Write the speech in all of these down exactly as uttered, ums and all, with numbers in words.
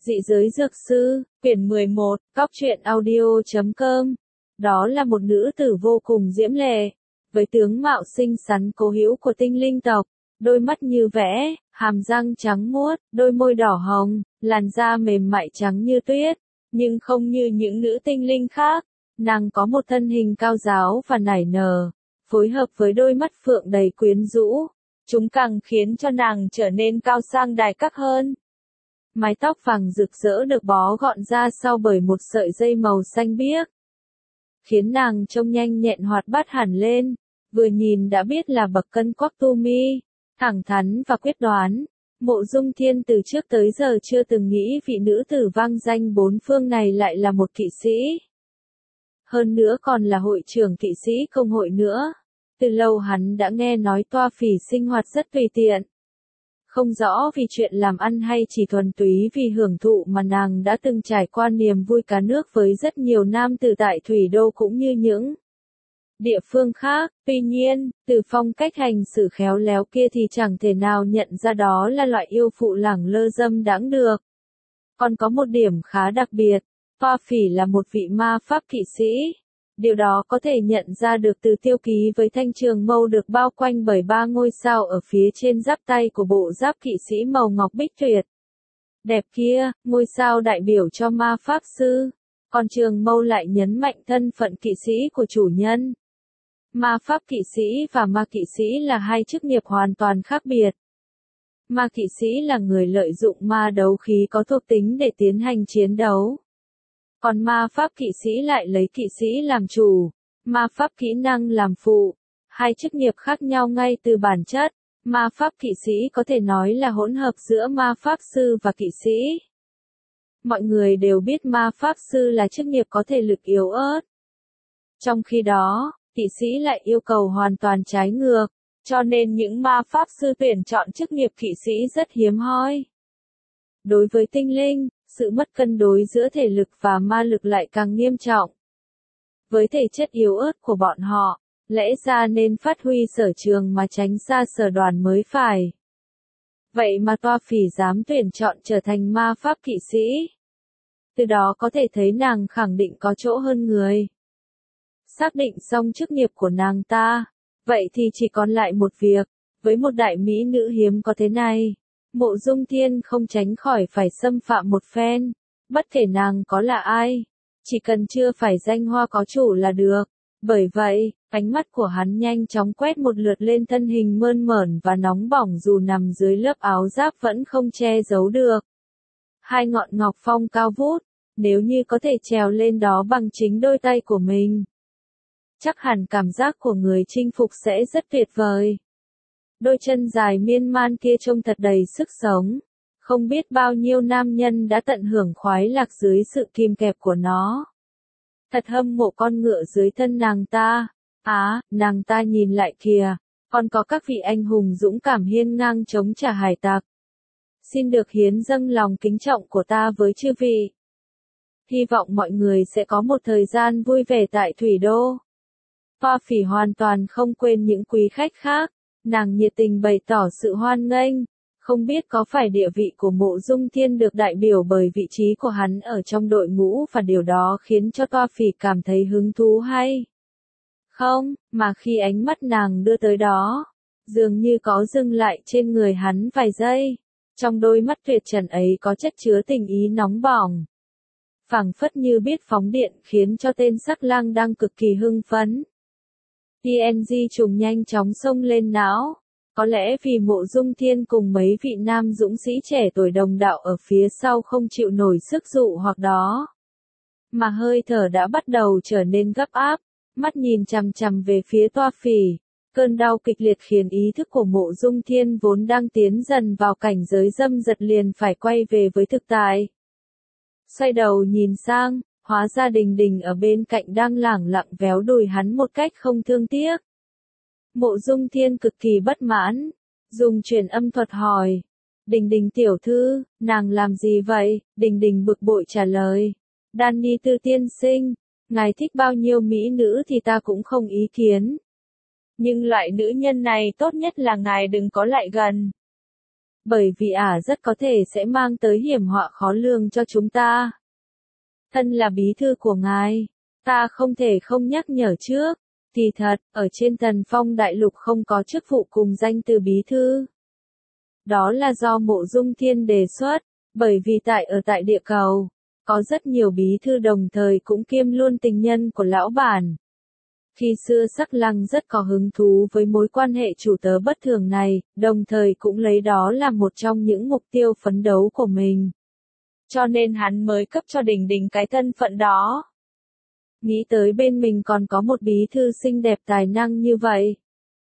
Dị giới dược sư, quyển mười một, cóc truyện audio chấm com. Đó là một nữ tử vô cùng diễm lệ, với tướng mạo xinh xắn cố hữu của tinh linh tộc, đôi mắt như vẽ, hàm răng trắng muốt, đôi môi đỏ hồng, làn da mềm mại trắng như tuyết, nhưng không như những nữ tinh linh khác, nàng có một thân hình cao ráo và nảy nở, phối hợp với đôi mắt phượng đầy quyến rũ, chúng càng khiến cho nàng trở nên cao sang đài các hơn. Mái tóc vàng rực rỡ được bó gọn ra sau bởi một sợi dây màu xanh biếc, khiến nàng trông nhanh nhẹn hoạt bát hẳn lên, vừa nhìn đã biết là bậc cân quắc tu mi, thẳng thắn và quyết đoán. Mộ Dung Thiên từ trước tới giờ chưa từng nghĩ vị nữ tử vang danh bốn phương này lại là một kỵ sĩ. Hơn nữa còn là hội trưởng kỵ sĩ công hội nữa. Từ lâu hắn đã nghe nói Toa Phỉ sinh hoạt rất tùy tiện. Không rõ vì chuyện làm ăn hay chỉ thuần túy vì hưởng thụ mà nàng đã từng trải qua niềm vui cá nước với rất nhiều nam tử tại Thủy Đô cũng như những địa phương khác. Tuy nhiên, từ phong cách hành xử khéo léo kia thì chẳng thể nào nhận ra đó là loại yêu phụ lẳng lơ dâm đãng được. Còn có một điểm khá đặc biệt, Toa Phỉ là một vị ma pháp kỵ sĩ. Điều đó có thể nhận ra được từ tiêu ký với thanh trường mâu được bao quanh bởi ba ngôi sao ở phía trên giáp tay của bộ giáp kỵ sĩ màu ngọc bích tuyệt. Đẹp kia, ngôi sao đại biểu cho ma pháp sư, còn trường mâu lại nhấn mạnh thân phận kỵ sĩ của chủ nhân. Ma pháp kỵ sĩ và ma kỵ sĩ là hai chức nghiệp hoàn toàn khác biệt. Ma kỵ sĩ là người lợi dụng ma đấu khí có thuộc tính để tiến hành chiến đấu. Còn ma pháp kỵ sĩ lại lấy kỵ sĩ làm chủ, ma pháp kỹ năng làm phụ, hai chức nghiệp khác nhau ngay từ bản chất. Ma pháp kỵ sĩ có thể nói là hỗn hợp giữa ma pháp sư và kỵ sĩ. Mọi người đều biết ma pháp sư là chức nghiệp có thể lực yếu ớt. Trong khi đó, kỵ sĩ lại yêu cầu hoàn toàn trái ngược, cho nên những ma pháp sư tuyển chọn chức nghiệp kỵ sĩ rất hiếm hoi. Đối với tinh linh, sự mất cân đối giữa thể lực và ma lực lại càng nghiêm trọng. Với thể chất yếu ớt của bọn họ, lẽ ra nên phát huy sở trường mà tránh xa sở đoàn mới phải. Vậy mà Toa Phỉ dám tuyển chọn trở thành ma pháp kỵ sĩ. Từ đó có thể thấy nàng khẳng định có chỗ hơn người. Xác định xong chức nghiệp của nàng ta, vậy thì chỉ còn lại một việc, với một đại mỹ nữ hiếm có thế này. Mộ Dung Thiên không tránh khỏi phải xâm phạm một phen, bất kể nàng có là ai, chỉ cần chưa phải danh hoa có chủ là được. Bởi vậy, ánh mắt của hắn nhanh chóng quét một lượt lên thân hình mơn mởn và nóng bỏng dù nằm dưới lớp áo giáp vẫn không che giấu được. Hai ngọn ngọc phong cao vút, nếu như có thể trèo lên đó bằng chính đôi tay của mình, chắc hẳn cảm giác của người chinh phục sẽ rất tuyệt vời. Đôi chân dài miên man kia trông thật đầy sức sống. Không biết bao nhiêu nam nhân đã tận hưởng khoái lạc dưới sự kìm kẹp của nó. Thật hâm mộ con ngựa dưới thân nàng ta. Á, à, nàng ta nhìn lại kìa. Còn có các vị anh hùng dũng cảm hiên ngang chống trả hải tặc. Xin được hiến dâng lòng kính trọng của ta với chư vị. Hy vọng mọi người sẽ có một thời gian vui vẻ tại Thủy Đô. Toa Phỉ hoàn toàn không quên những quý khách khác. Nàng nhiệt tình bày tỏ sự hoan nghênh, không biết có phải địa vị của Mộ Dung Thiên được đại biểu bởi vị trí của hắn ở trong đội ngũ và điều đó khiến cho Toa Phỉ cảm thấy hứng thú hay không, mà khi ánh mắt nàng đưa tới đó, dường như có dừng lại trên người hắn vài giây. Trong đôi mắt tuyệt trần ấy có chất chứa tình ý nóng bỏng, phảng phất như biết phóng điện khiến cho tên sắc lang đang cực kỳ hưng phấn. tê en giê trùng nhanh chóng xông lên não. Có lẽ vì Mộ Dung Thiên cùng mấy vị nam dũng sĩ trẻ tuổi đồng đạo ở phía sau không chịu nổi sức dụ hoặc đó, mà hơi thở đã bắt đầu trở nên gấp áp, mắt nhìn chằm chằm về phía Toa Phỉ. Cơn đau kịch liệt khiến ý thức của Mộ Dung Thiên vốn đang tiến dần vào cảnh giới dâm dật liền phải quay về với thực tại. Xoay đầu nhìn sang, hóa ra Đình Đình ở bên cạnh đang lẳng lặng véo đùi hắn một cách không thương tiếc. Mộ Dung Thiên cực kỳ bất mãn, dùng truyền âm thuật hỏi. Đình Đình tiểu thư, nàng làm gì vậy? Đình Đình bực bội trả lời. Danny Tư tiên sinh, ngài thích bao nhiêu mỹ nữ thì ta cũng không ý kiến. Nhưng loại nữ nhân này tốt nhất là ngài đừng có lại gần. Bởi vì ả rất có thể sẽ mang tới hiểm họa khó lường cho chúng ta. Thân là bí thư của ngài, ta không thể không nhắc nhở trước. Thì thật, ở trên Thần Phong Đại Lục không có chức vụ cùng danh từ bí thư. Đó là do Mộ Dung Thiên đề xuất, bởi vì tại ở tại địa cầu, có rất nhiều bí thư đồng thời cũng kiêm luôn tình nhân của lão bản. Khi xưa Sắc Lăng rất có hứng thú với mối quan hệ chủ tớ bất thường này, đồng thời cũng lấy đó là một trong những mục tiêu phấn đấu của mình. Cho nên hắn mới cấp cho Đình Đình cái thân phận đó. Nghĩ tới bên mình còn có một bí thư xinh đẹp tài năng như vậy.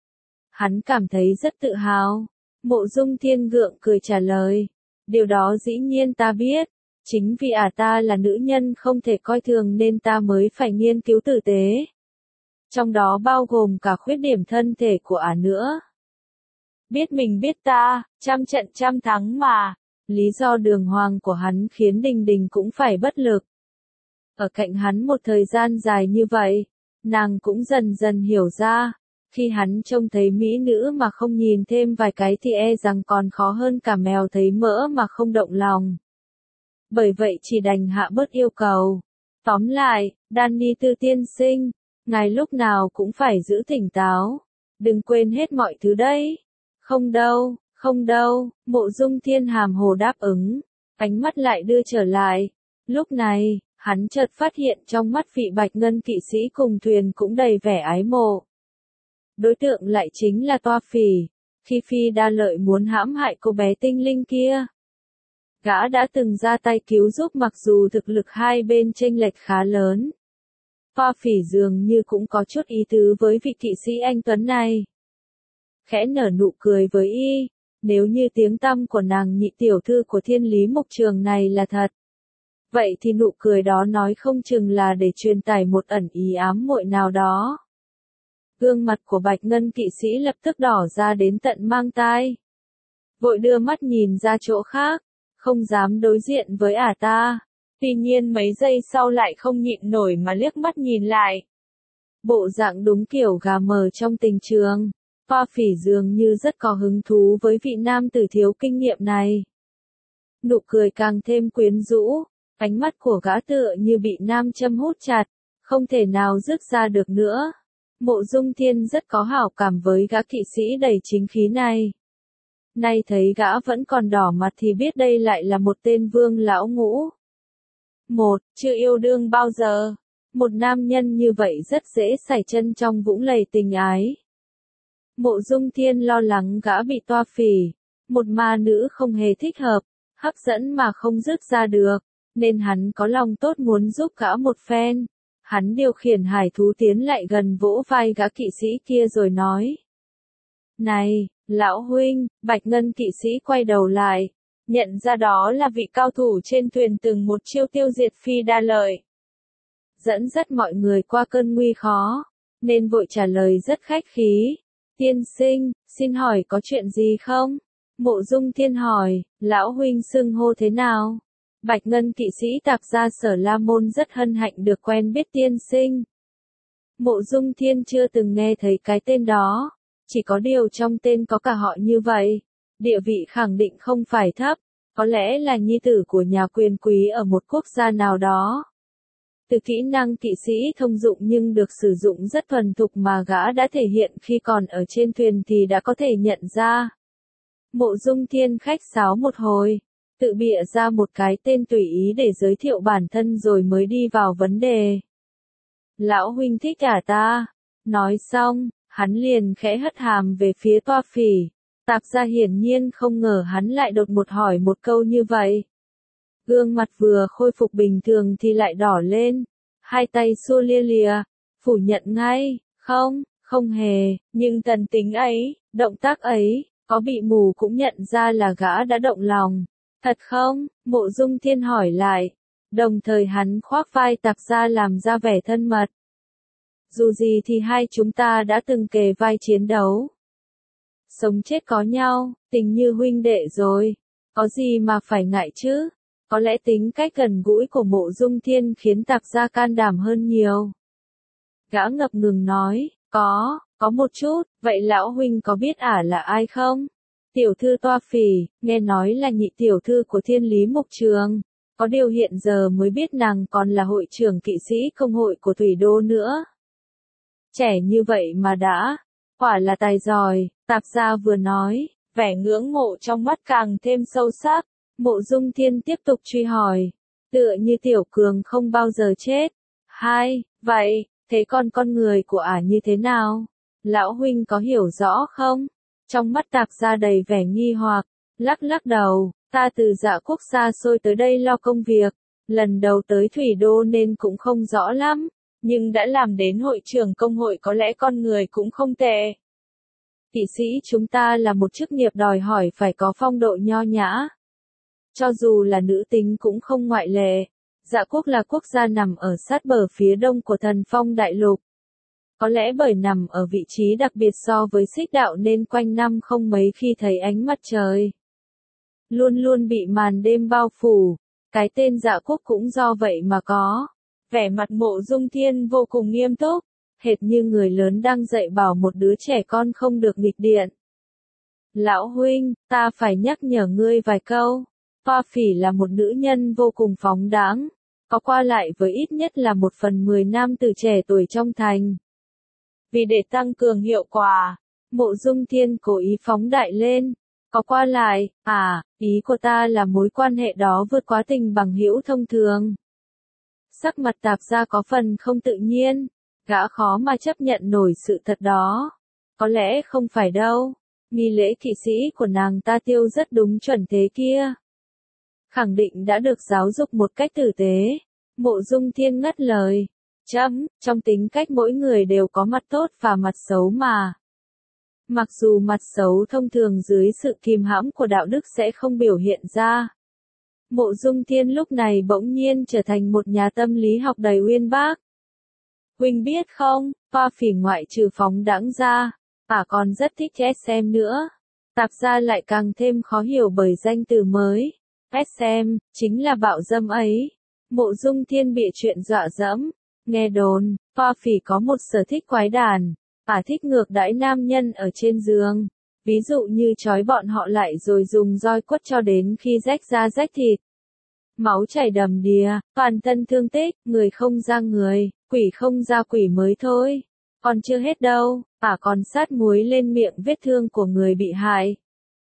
Hắn cảm thấy rất tự hào. Mộ Dung Thiên gượng cười trả lời. Điều đó dĩ nhiên ta biết. Chính vì ả ta là nữ nhân không thể coi thường nên ta mới phải nghiên cứu tử tế. Trong đó bao gồm cả khuyết điểm thân thể của ả nữa. Biết mình biết ta, trăm trận trăm thắng mà. Lý do đường hoàng của hắn khiến Đình Đình cũng phải bất lực. Ở cạnh hắn một thời gian dài như vậy, nàng cũng dần dần hiểu ra, khi hắn trông thấy mỹ nữ mà không nhìn thêm vài cái thì e rằng còn khó hơn cả mèo thấy mỡ mà không động lòng. Bởi vậy chỉ đành hạ bớt yêu cầu. Tóm lại, Danny Tư tiên sinh, ngài lúc nào cũng phải giữ tỉnh táo, đừng quên hết mọi thứ đấy. Không đâu, không đâu, Mộ Dung Thiên hàm hồ đáp ứng, ánh mắt lại đưa trở lại. Lúc này, hắn chợt phát hiện trong mắt vị bạch ngân kỵ sĩ cùng thuyền cũng đầy vẻ ái mộ. Đối tượng lại chính là Toa Phỉ, khi Phi Đa Lợi muốn hãm hại cô bé tinh linh kia. Gã đã từng ra tay cứu giúp mặc dù thực lực hai bên chênh lệch khá lớn. Toa Phỉ dường như cũng có chút ý tứ với vị kỵ sĩ anh tuấn này. Khẽ nở nụ cười với y, nếu như tiếng tăm của nàng nhị tiểu thư của Thiên Lý Mục Trường này là thật. Vậy thì nụ cười đó nói không chừng là để truyền tải một ẩn ý ám muội nào đó. Gương mặt của bạch ngân kỵ sĩ lập tức đỏ ra đến tận mang tai. Vội đưa mắt nhìn ra chỗ khác, không dám đối diện với ả ta. Tuy nhiên mấy giây sau lại không nhịn nổi mà liếc mắt nhìn lại. Bộ dạng đúng kiểu gà mờ trong tình trường. Toa Phỉ dường như rất có hứng thú với vị nam tử thiếu kinh nghiệm này. Nụ cười càng thêm quyến rũ, ánh mắt của gã tựa như bị nam châm hút chặt, không thể nào dứt ra được nữa. Mộ Dung Thiên rất có hảo cảm với gã kỵ sĩ đầy chính khí này. Nay thấy gã vẫn còn đỏ mặt thì biết đây lại là một tên vương lão ngũ. Một, chưa yêu đương bao giờ. Một nam nhân như vậy rất dễ sảy chân trong vũng lầy tình ái. Mộ Dung Thiên lo lắng gã bị Toa Phỉ, một ma nữ không hề thích hợp, hấp dẫn mà không dứt ra được, nên hắn có lòng tốt muốn giúp gã một phen. Hắn điều khiển hải thú tiến lại gần vỗ vai gã kỵ sĩ kia rồi nói. Này, lão huynh, bạch ngân kỵ sĩ quay đầu lại, nhận ra đó là vị cao thủ trên thuyền từng một chiêu tiêu diệt Phi Đa Lợi. Dẫn dắt mọi người qua cơn nguy khó, nên vội trả lời rất khách khí. Tiên sinh, xin hỏi có chuyện gì không? Mộ Dung Thiên hỏi, lão huynh xưng hô thế nào? Bạch ngân kỵ sĩ Tạp gia Sở La Môn rất hân hạnh được quen biết tiên sinh. Mộ Dung Thiên chưa từng nghe thấy cái tên đó, chỉ có điều trong tên có cả họ như vậy. Địa vị khẳng định không phải thấp, có lẽ là nhi tử của nhà quyền quý ở một quốc gia nào đó. Từ kỹ năng kỵ sĩ thông dụng nhưng được sử dụng rất thuần thục mà gã đã thể hiện khi còn ở trên thuyền thì đã có thể nhận ra. Mộ Dung Thiên khách sáo một hồi, tự bịa ra một cái tên tùy ý để giới thiệu bản thân rồi mới đi vào vấn đề. Lão huynh thích ả ta. Nói xong, hắn liền khẽ hất hàm về phía Toa Phỉ. Tạp gia hiển nhiên không ngờ hắn lại đột ngột hỏi một câu như vậy. Gương mặt vừa khôi phục bình thường thì lại đỏ lên, hai tay xua lia lìa, phủ nhận ngay, không, không hề, nhưng tần tính ấy, động tác ấy, có bị mù cũng nhận ra là gã đã động lòng. Thật không? Mộ Dung Thiên hỏi lại, đồng thời hắn khoác vai Tạp gia làm ra vẻ thân mật. Dù gì thì hai chúng ta đã từng kề vai chiến đấu. Sống chết có nhau, tình như huynh đệ rồi, có gì mà phải ngại chứ? Có lẽ tính cách gần gũi của Mộ Dung Thiên khiến Tạp gia can đảm hơn nhiều. Gã ngập ngừng nói, có, có một chút, vậy lão huynh có biết ả là ai không? Tiểu thư Toa Phỉ, nghe nói là nhị tiểu thư của Thiên Lý Mục Trường. Có điều hiện giờ mới biết nàng còn là hội trưởng kỵ sĩ công hội của Thủy Đô nữa. Trẻ như vậy mà đã, quả là tài giỏi, Tạp gia vừa nói, vẻ ngưỡng mộ trong mắt càng thêm sâu sắc. Mộ Dung Thiên tiếp tục truy hỏi, tựa như Tiểu Cường không bao giờ chết. Hai, vậy, thế con con người của ả như thế nào? Lão huynh có hiểu rõ không? Trong mắt Tạp gia đầy vẻ nghi hoặc, lắc lắc đầu, ta từ Dạ Quốc xa xôi tới đây lo công việc, lần đầu tới Thủy Đô nên cũng không rõ lắm, nhưng đã làm đến hội trưởng công hội có lẽ con người cũng không tệ. Kỵ sĩ chúng ta là một chức nghiệp đòi hỏi phải có phong độ nho nhã. Cho dù là nữ tính cũng không ngoại lệ. Dạ Quốc là quốc gia nằm ở sát bờ phía đông của Thần Phong Đại Lục. Có lẽ bởi nằm ở vị trí đặc biệt so với Xích Đạo nên quanh năm không mấy khi thấy ánh mặt trời. Luôn luôn bị màn đêm bao phủ, cái tên Dạ Quốc cũng do vậy mà có. Vẻ mặt Mộ Dung Thiên vô cùng nghiêm túc, hệt như người lớn đang dạy bảo một đứa trẻ con không được nghịch điện. Lão huynh, ta phải nhắc nhở ngươi vài câu. Toa Phỉ là một nữ nhân vô cùng phóng đãng, có qua lại với ít nhất là một phần mười nam tử trẻ tuổi trong thành. Vì để tăng cường hiệu quả, Mộ Dung Thiên cố ý phóng đại lên. Có qua lại, à, ý của ta là mối quan hệ đó vượt quá tình bằng hữu thông thường. Sắc mặt Tạp gia có phần không tự nhiên, gã khó mà chấp nhận nổi sự thật đó. Có lẽ không phải đâu, nghi lễ kỵ sĩ của nàng ta tiêu rất đúng chuẩn thế kia. Khẳng định đã được giáo dục một cách tử tế. Mộ Dung Thiên ngắt lời. Chấm, trong tính cách mỗi người đều có mặt tốt và mặt xấu mà. Mặc dù mặt xấu thông thường dưới sự kìm hãm của đạo đức sẽ không biểu hiện ra. Mộ Dung Thiên lúc này bỗng nhiên trở thành một nhà tâm lý học đầy uyên bác. Huynh biết không, Toa Phỉ ngoại trừ phóng đãng ra, ả còn rất thích ét em nữa. Tạp gia lại càng thêm khó hiểu bởi danh từ mới. ét em, chính là bạo dâm ấy. Mộ Dung Thiên bịa chuyện dọa dẫm. Nghe đồn, Toa Phỉ có một sở thích quái đản, ả thích ngược đãi nam nhân ở trên giường. Ví dụ như trói bọn họ lại rồi dùng roi quất cho đến khi rách da rách thịt. Máu chảy đầm đìa, toàn thân thương tích, người không ra người, quỷ không ra quỷ mới thôi. Còn chưa hết đâu, ả còn sát muối lên miệng vết thương của người bị hại.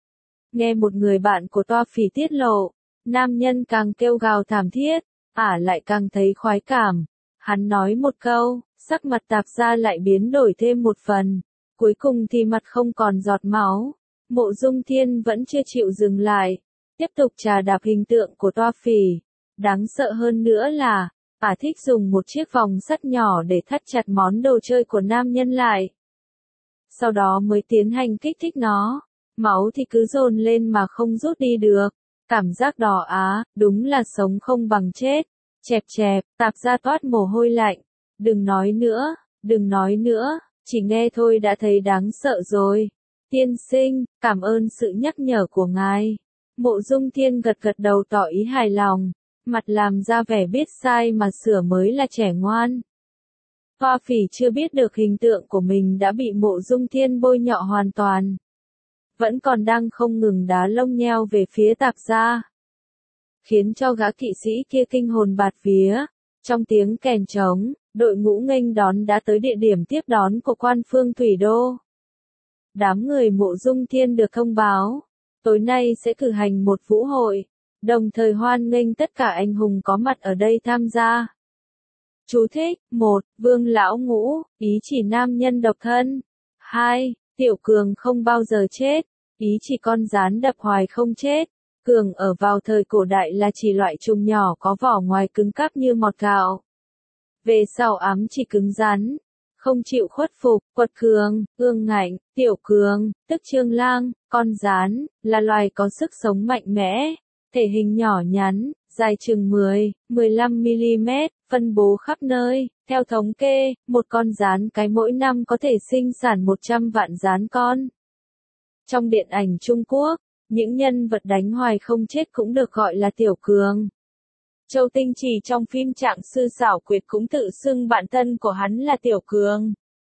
Nghe một người bạn của Toa Phỉ tiết lộ, nam nhân càng kêu gào thảm thiết, ả lại càng thấy khoái cảm. Hắn nói một câu, sắc mặt Tạp gia lại biến đổi thêm một phần. Cuối cùng thì mặt không còn giọt máu. Mộ Dung Thiên vẫn chưa chịu dừng lại. Tiếp tục trà đạp hình tượng của Toa Phỉ. Đáng sợ hơn nữa là, ả thích dùng một chiếc vòng sắt nhỏ để thắt chặt món đồ chơi của nam nhân lại. Sau đó mới tiến hành kích thích nó. Máu thì cứ dồn lên mà không rút đi được. Cảm giác đỏ á, đúng là sống không bằng chết. Chẹp chẹp, Tạp gia toát mồ hôi lạnh. Đừng nói nữa, đừng nói nữa, chỉ nghe thôi đã thấy đáng sợ rồi. Tiên sinh, cảm ơn sự nhắc nhở của ngài. Mộ Dung Thiên gật gật đầu tỏ ý hài lòng, mặt làm ra vẻ biết sai mà sửa mới là trẻ ngoan. Toa Phỉ chưa biết được hình tượng của mình đã bị Mộ Dung Thiên bôi nhọ hoàn toàn. Vẫn còn đang không ngừng đá lông nheo về phía Tạp gia. Khiến cho gã kỵ sĩ kia kinh hồn bạt vía. Trong tiếng kèn trống, đội ngũ nghênh đón đã tới địa điểm tiếp đón của quan phương Thủy Đô. Đám người Mộ Dung Thiên được thông báo, tối nay sẽ cử hành một vũ hội, đồng thời hoan nghênh tất cả anh hùng có mặt ở đây tham gia. Chú thích, một. Vương Lão Ngũ, ý chỉ nam nhân độc thân. hai. Tiểu Cường không bao giờ chết, ý chỉ con rán đập hoài không chết. Cường ở vào thời cổ đại là chỉ loại trùng nhỏ có vỏ ngoài cứng cáp như mọt gạo. Về sau ám chỉ cứng rắn, không chịu khuất phục. Quật Cường, ương ngạnh, Tiểu Cường, tức Trương Lang, con rán, là loài có sức sống mạnh mẽ, thể hình nhỏ nhắn, dài chừng mười, mười lăm mi li mét, phân bố khắp nơi. Theo thống kê, một con rán cái mỗi năm có thể sinh sản một trăm vạn rán con. Trong điện ảnh Trung Quốc, những nhân vật đánh hoài không chết cũng được gọi là Tiểu Cường. Châu Tinh Trì trong phim Trạng Sư Xảo Quyệt cũng tự xưng bạn thân của hắn là Tiểu Cường.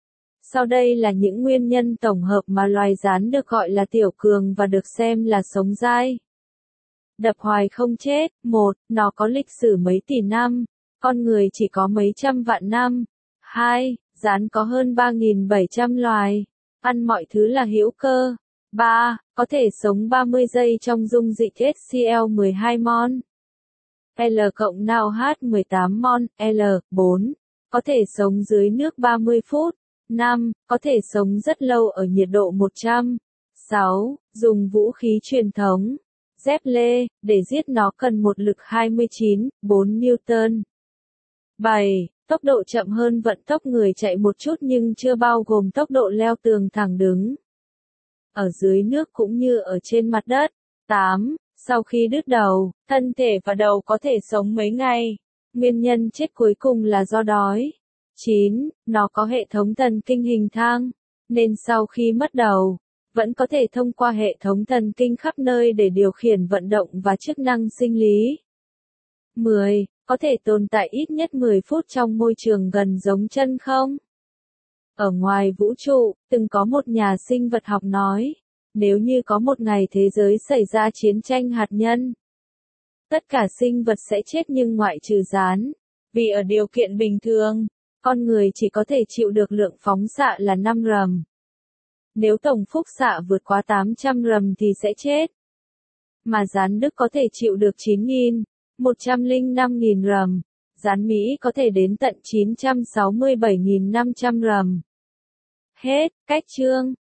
Sau đây là những nguyên nhân tổng hợp mà loài gián được gọi là tiểu cường và được xem là sống dai. Đập hoài không chết. một. Nó có lịch sử mấy tỷ năm, con người chỉ có mấy trăm vạn năm. hai. Gián có hơn ba nghìn bảy trăm loài, ăn mọi thứ là hữu cơ. ba. Có thể sống ba mươi giây trong dung dịch hát xê lờ mười hai mol. L cộng nào H mười tám mol. L. bốn. Có thể sống dưới nước ba mươi phút. năm. Có thể sống rất lâu ở nhiệt độ một trăm. sáu. Dùng vũ khí truyền thống, dép lê, để giết nó cần một lực hai mươi chín phẩy bốn Newton. bảy. Tốc độ chậm hơn vận tốc người chạy một chút nhưng chưa bao gồm tốc độ leo tường thẳng đứng. Ở dưới nước cũng như ở trên mặt đất. tám. Sau khi đứt đầu, thân thể và đầu có thể sống mấy ngày. Nguyên nhân chết cuối cùng là do đói. chín. Nó có hệ thống thần kinh hình thang, nên sau khi mất đầu, vẫn có thể thông qua hệ thống thần kinh khắp nơi để điều khiển vận động và chức năng sinh lý. mười. Có thể tồn tại ít nhất mười phút trong môi trường gần giống chân không? Ở ngoài vũ trụ, từng có một nhà sinh vật học nói, nếu như có một ngày thế giới xảy ra chiến tranh hạt nhân, tất cả sinh vật sẽ chết nhưng ngoại trừ gián, vì ở điều kiện bình thường, con người chỉ có thể chịu được lượng phóng xạ là năm rầm. Nếu tổng phúc xạ vượt quá tám trăm rầm thì sẽ chết. Mà gián Đức có thể chịu được chín nghìn một trăm lẻ năm nghìn rầm. Gián Mỹ có thể đến tận chín trăm sáu mươi bảy nghìn năm trăm rầm. Hết, cách chương.